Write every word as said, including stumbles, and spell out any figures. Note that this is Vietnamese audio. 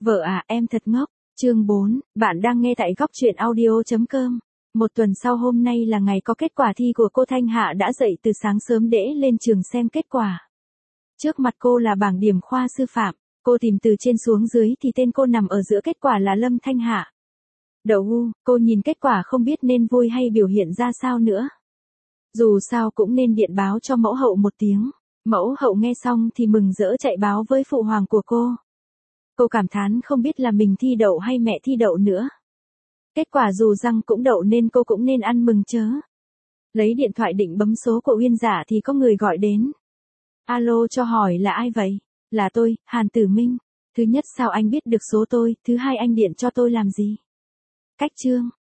Vợ à, em thật ngốc. Chương bốn, bạn đang nghe tại góc truyện audio chấm com. Một tuần sau hôm nay là ngày có kết quả thi của cô Thanh Hạ đã dậy từ sáng sớm để lên trường xem kết quả. Trước mặt cô là bảng điểm khoa sư phạm, cô tìm từ trên xuống dưới thì tên cô nằm ở giữa kết quả là Lâm Thanh Hạ. Đậu hu, cô nhìn kết quả không biết nên vui hay biểu hiện ra sao nữa. Dù sao cũng nên điện báo cho mẫu hậu một tiếng. Mẫu hậu nghe xong thì mừng rỡ chạy báo với phụ hoàng của cô. Cô cảm thán không biết là mình thi đậu hay mẹ thi đậu nữa. Kết quả dù răng cũng đậu nên cô cũng nên ăn mừng chớ. Lấy điện thoại định bấm số của Uyên Dạ thì có người gọi đến. Alo, cho hỏi là ai vậy? Là tôi, Hàn Tử Minh. Thứ nhất, sao anh biết được số tôi? Thứ hai, anh điện cho tôi làm gì? Cách chương.